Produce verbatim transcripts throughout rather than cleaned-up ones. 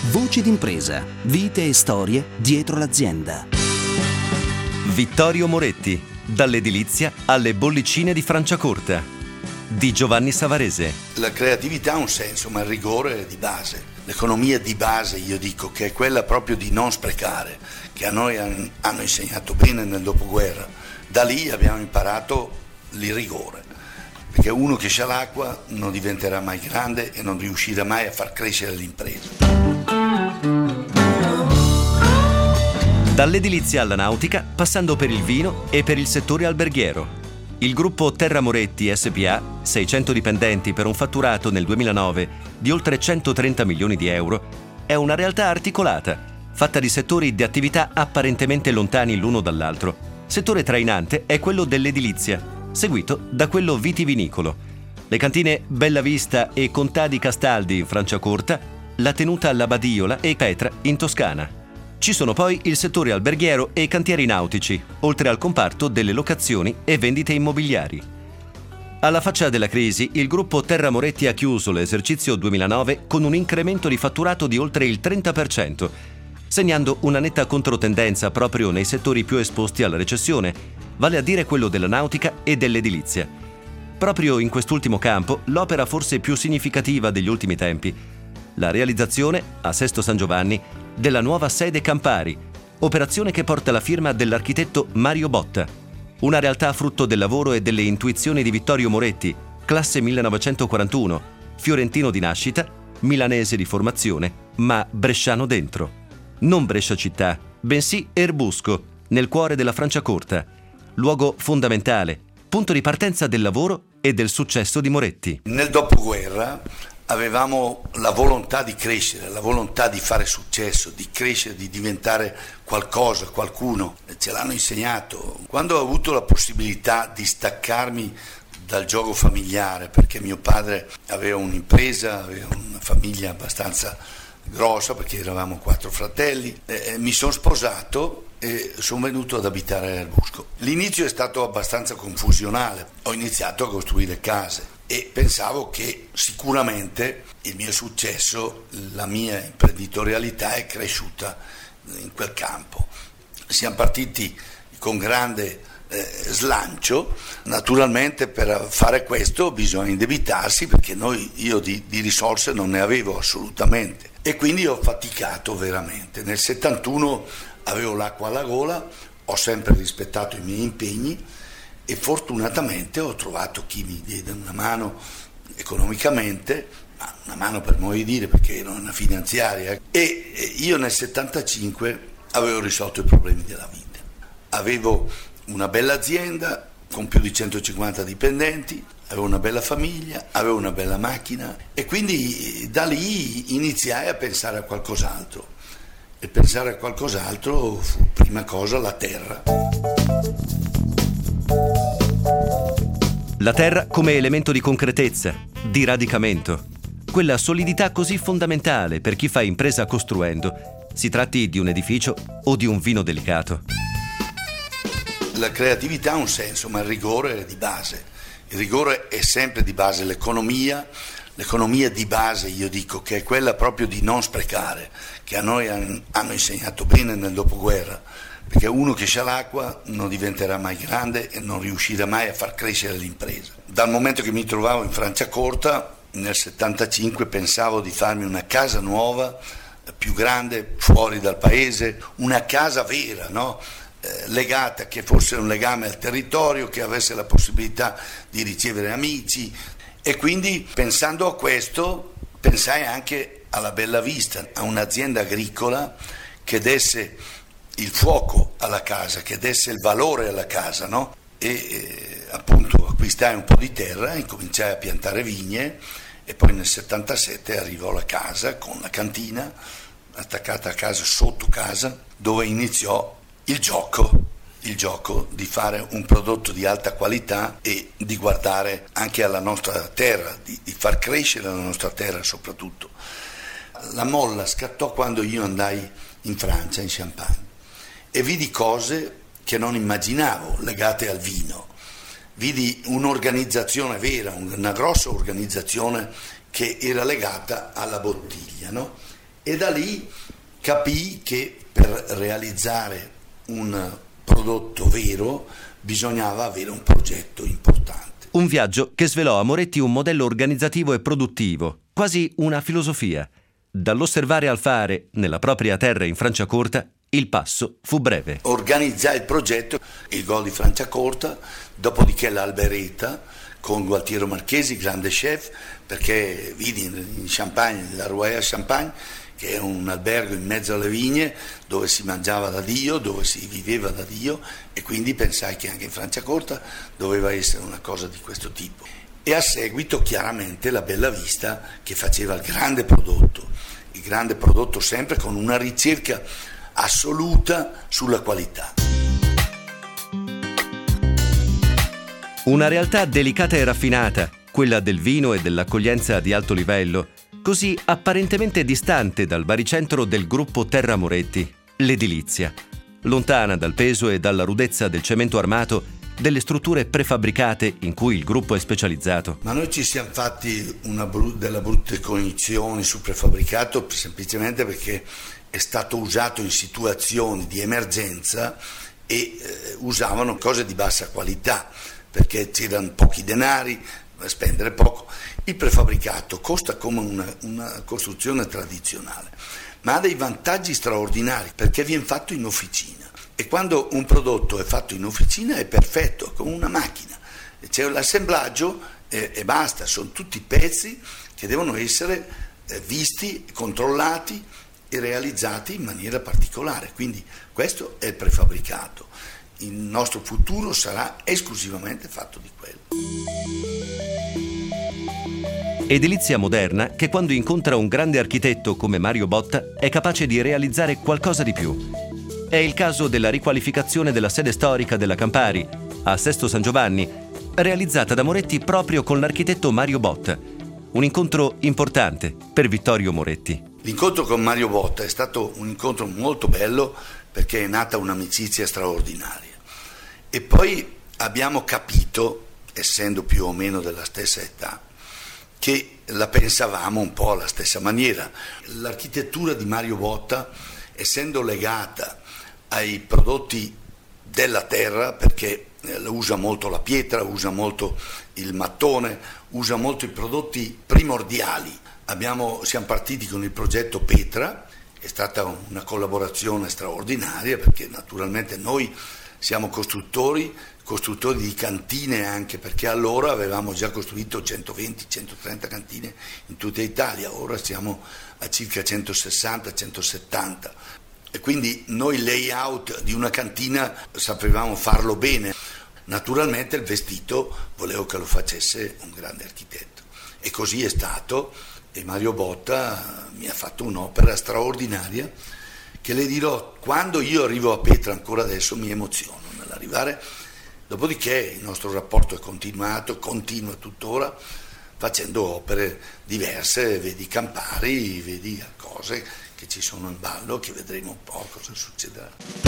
Voci d'impresa, vite e storie dietro l'azienda. Vittorio Moretti, dall'edilizia alle bollicine di Franciacorta, di Giovanni Savarese. La creatività ha un senso, ma il rigore è di base. L'economia di base, io dico, che è quella proprio di non sprecare, che a noi hanno insegnato bene nel dopoguerra. Da lì abbiamo imparato il rigore, perché uno che c'ha l'acqua non diventerà mai grande e non riuscirà mai a far crescere l'impresa. Dall'edilizia alla nautica, passando per il vino e per il settore alberghiero. Il gruppo Terra Moretti S p A, seicento dipendenti per un fatturato nel duemilanove di oltre centotrenta milioni di euro, è una realtà articolata, fatta di settori di attività apparentemente lontani l'uno dall'altro. Settore trainante è quello dell'edilizia, seguito da quello vitivinicolo. Le cantine Bella Vista e Contà di Castaldi in Franciacorta, la tenuta alla Badiola e Petra in Toscana. Ci sono poi il settore alberghiero e i cantieri nautici, oltre al comparto delle locazioni e vendite immobiliari. Alla faccia della crisi, il gruppo Terra Moretti ha chiuso l'esercizio duemilanove con un incremento di fatturato di oltre il trenta per cento, segnando una netta controtendenza proprio nei settori più esposti alla recessione, vale a dire quello della nautica e dell'edilizia. Proprio in quest'ultimo campo, l'opera forse più significativa degli ultimi tempi, la realizzazione, a Sesto San Giovanni, della nuova sede Campari, operazione che porta la firma dell'architetto Mario Botta, una realtà frutto del lavoro e delle intuizioni di Vittorio Moretti, classe millenovecentoquarantuno, fiorentino di nascita, milanese di formazione, ma bresciano dentro. Non Brescia città, bensì Erbusco, nel cuore della Franciacorta, luogo fondamentale, punto di partenza del lavoro e del successo di Moretti. Nel dopoguerra avevamo la volontà di crescere, la volontà di fare successo, di crescere, di diventare qualcosa, qualcuno. Ce l'hanno insegnato. Quando ho avuto la possibilità di staccarmi dal gioco familiare, perché mio padre aveva un'impresa, aveva una famiglia abbastanza grossa, perché eravamo quattro fratelli, eh, mi sono sposato e sono venuto ad abitare a Erbusco. L'inizio è stato abbastanza confusionale. Ho iniziato a costruire case e pensavo che sicuramente il mio successo, la mia imprenditorialità è cresciuta in quel campo. Siamo partiti con grande eh, slancio. Naturalmente per fare questo bisogna indebitarsi, perché noi, io di, di risorse non ne avevo assolutamente, e quindi ho faticato veramente. Nel settantuno avevo l'acqua alla gola, ho sempre rispettato i miei impegni e fortunatamente ho trovato chi mi diede una mano economicamente, ma una mano per modo di dire, perché ero una finanziaria, e io nel settantacinque avevo risolto i problemi della vita. Avevo una bella azienda con più di centocinquanta dipendenti, avevo una bella famiglia, avevo una bella macchina, e quindi da lì iniziai a pensare a qualcos'altro. E pensare a qualcos'altro fu prima cosa la terra. La terra come elemento di concretezza, di radicamento, quella solidità così fondamentale per chi fa impresa costruendo, si tratti di un edificio o di un vino delicato. La creatività ha un senso, ma il rigore è di base. Il rigore è sempre di base. L'economia, l'economia di base, io dico, che è quella proprio di non sprecare, che a noi hanno insegnato bene nel dopoguerra, perché uno che c'ha l'acqua non diventerà mai grande e non riuscirà mai a far crescere l'impresa. Dal momento che mi trovavo in Franciacorta, nel settantacinque pensavo di farmi una casa nuova, più grande, fuori dal paese, una casa vera, no? Eh, legata, che fosse un legame al territorio, che avesse la possibilità di ricevere amici, e quindi pensando a questo pensai anche alla Bella Vista, a un'azienda agricola che desse il fuoco alla casa, che desse il valore alla casa, no? E eh, appunto acquistai un po' di terra, incominciai a piantare vigne, e poi nel settantasette arrivò la casa con la cantina attaccata a casa, sotto casa, dove iniziò il gioco, il gioco di fare un prodotto di alta qualità e di guardare anche alla nostra terra, di, di far crescere la nostra terra soprattutto. La molla scattò quando io andai in Francia, in Champagne, e vidi cose che non immaginavo legate al vino. Vidi un'organizzazione vera, una grossa organizzazione che era legata alla bottiglia, no? E da lì capii che per realizzare un prodotto vero bisognava avere un progetto importante. Un viaggio che svelò a Moretti un modello organizzativo e produttivo, quasi una filosofia. Dall'osservare al fare, nella propria terra in Franciacorta, il passo fu breve. Organizzai il progetto, il gol di Franciacorta, dopodiché l'Alberetta con Gualtiero Marchesi, grande chef, perché vidi in Champagne, la Royal Champagne, che è un albergo in mezzo alle vigne dove si mangiava da Dio, dove si viveva da Dio, e quindi pensai che anche in Franciacorta doveva essere una cosa di questo tipo. E a seguito chiaramente la Bella Vista, che faceva il grande prodotto, il grande prodotto sempre con una ricerca assoluta sulla qualità. Una realtà delicata e raffinata, quella del vino e dell'accoglienza di alto livello, così apparentemente distante dal baricentro del gruppo Terra Moretti, l'edilizia, lontana dal peso e dalla rudezza del cemento armato, delle strutture prefabbricate in cui il gruppo è specializzato. Ma noi ci siamo fatti una bru- della brutte cognizioni sul prefabbricato semplicemente perché è stato usato in situazioni di emergenza e eh, usavano cose di bassa qualità perché c'erano pochi denari, spendere poco. Il prefabbricato costa come una, una costruzione tradizionale, ma ha dei vantaggi straordinari perché viene fatto in officina. E quando un prodotto è fatto in officina è perfetto, come una macchina. C'è l'assemblaggio e, e basta, sono tutti pezzi che devono essere eh, visti, controllati e realizzati in maniera particolare. Quindi questo è il prefabbricato. Il nostro futuro sarà esclusivamente fatto di quello. Edilizia moderna che quando incontra un grande architetto come Mario Botta è capace di realizzare qualcosa di più. È il caso della riqualificazione della sede storica della Campari, a Sesto San Giovanni, realizzata da Moretti proprio con l'architetto Mario Botta. Un incontro importante per Vittorio Moretti. L'incontro con Mario Botta è stato un incontro molto bello perché è nata un'amicizia straordinaria. E poi abbiamo capito, essendo più o meno della stessa età, che la pensavamo un po' alla stessa maniera. L'architettura di Mario Botta, essendo legata ai prodotti della terra, perché usa molto la pietra, usa molto il mattone, usa molto i prodotti primordiali. Abbiamo, siamo partiti con il progetto Petra, è stata una collaborazione straordinaria perché naturalmente noi siamo costruttori, costruttori di cantine anche perché allora avevamo già costruito centoventi centotrenta cantine in tutta Italia, ora siamo a circa centosessanta centosettanta. E quindi noi layout di una cantina sapevamo farlo bene. Naturalmente il vestito volevo che lo facesse un grande architetto e così è stato, e Mario Botta mi ha fatto un'opera straordinaria che le dirò, quando io arrivo a Petra ancora adesso mi emoziono nell'arrivare, dopodiché il nostro rapporto è continuato, continua tuttora facendo opere diverse, vedi Campari, vedi cose che ci sono in ballo, che vedremo un po' cosa succederà.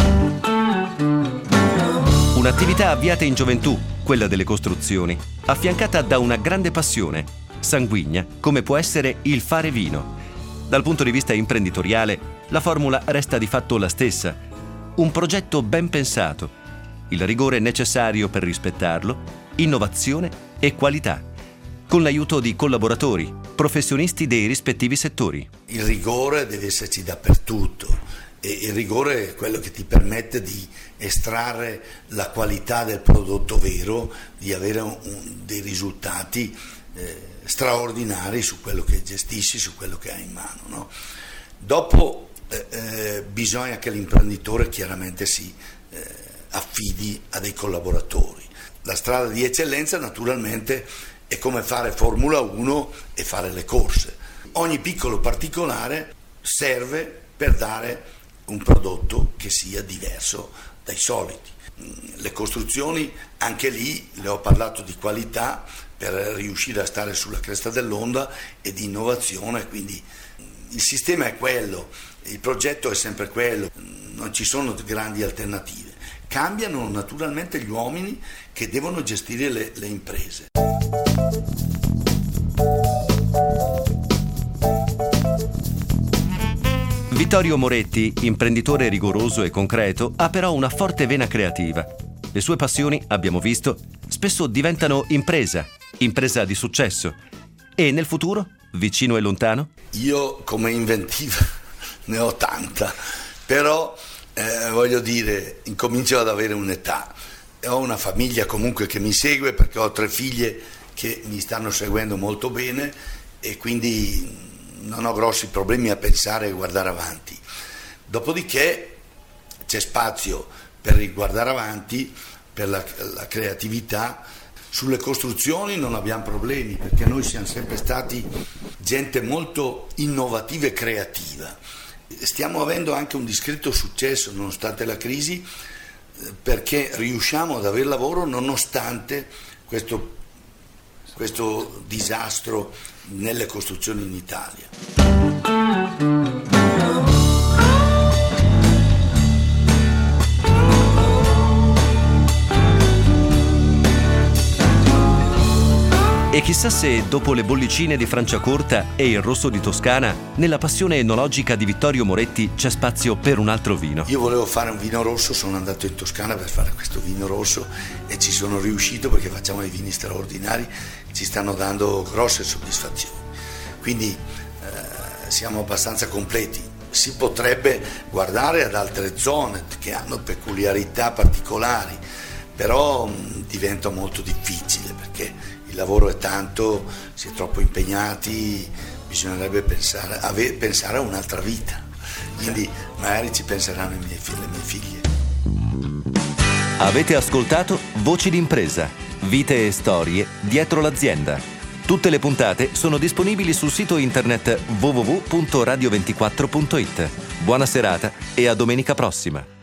Un'attività avviata in gioventù, quella delle costruzioni, affiancata da una grande passione, sanguigna, come può essere il fare vino. Dal punto di vista imprenditoriale, la formula resta di fatto la stessa. Un progetto ben pensato, il rigore necessario per rispettarlo, innovazione e qualità, con l'aiuto di collaboratori, professionisti dei rispettivi settori. Il rigore deve esserci dappertutto e il rigore è quello che ti permette di estrarre la qualità del prodotto vero, di avere un, un, dei risultati eh, straordinari su quello che gestisci, su quello che hai in mano, no? Dopo eh, eh, bisogna che l'imprenditore chiaramente si eh, affidi a dei collaboratori. La strada di eccellenza naturalmente è come fare Formula uno e fare le corse. Ogni piccolo particolare serve per dare un prodotto che sia diverso dai soliti. Le costruzioni, anche lì le ho parlato di qualità per riuscire a stare sulla cresta dell'onda e di innovazione, quindi il sistema è quello, il progetto è sempre quello, non ci sono grandi alternative. Cambiano naturalmente gli uomini che devono gestire le, le imprese. Vittorio Moretti, imprenditore rigoroso e concreto, ha però una forte vena creativa. Le sue passioni, abbiamo visto, spesso diventano impresa, impresa di successo. E nel futuro, vicino e lontano? Io come inventiva ne ho tanta, però eh, voglio dire, incomincio ad avere un'età. Ho una famiglia comunque che mi segue, perché ho tre figlie che mi stanno seguendo molto bene e quindi non ho grossi problemi a pensare e guardare avanti. Dopodiché c'è spazio per guardare avanti, per la, la creatività. Sulle costruzioni non abbiamo problemi, perché noi siamo sempre stati gente molto innovativa e creativa. Stiamo avendo anche un discreto successo nonostante la crisi, perché riusciamo ad avere lavoro nonostante questo, questo disastro nelle costruzioni in Italia. E chissà se, dopo le bollicine di Franciacorta e il rosso di Toscana, nella passione enologica di Vittorio Moretti c'è spazio per un altro vino. Io volevo fare un vino rosso, sono andato in Toscana per fare questo vino rosso e ci sono riuscito, perché facciamo dei vini straordinari, ci stanno dando grosse soddisfazioni. Quindi eh, siamo abbastanza completi. Si potrebbe guardare ad altre zone che hanno peculiarità particolari, però mh, diventa molto difficile, perché il lavoro è tanto, si è troppo impegnati, bisognerebbe pensare, ave, pensare a un'altra vita, quindi magari ci penseranno i miei, le mie figlie. Avete ascoltato Voci d'impresa, vite e storie dietro l'azienda. Tutte le puntate sono disponibili sul sito internet w w w punto radio ventiquattro punto it. Buona serata e a domenica prossima.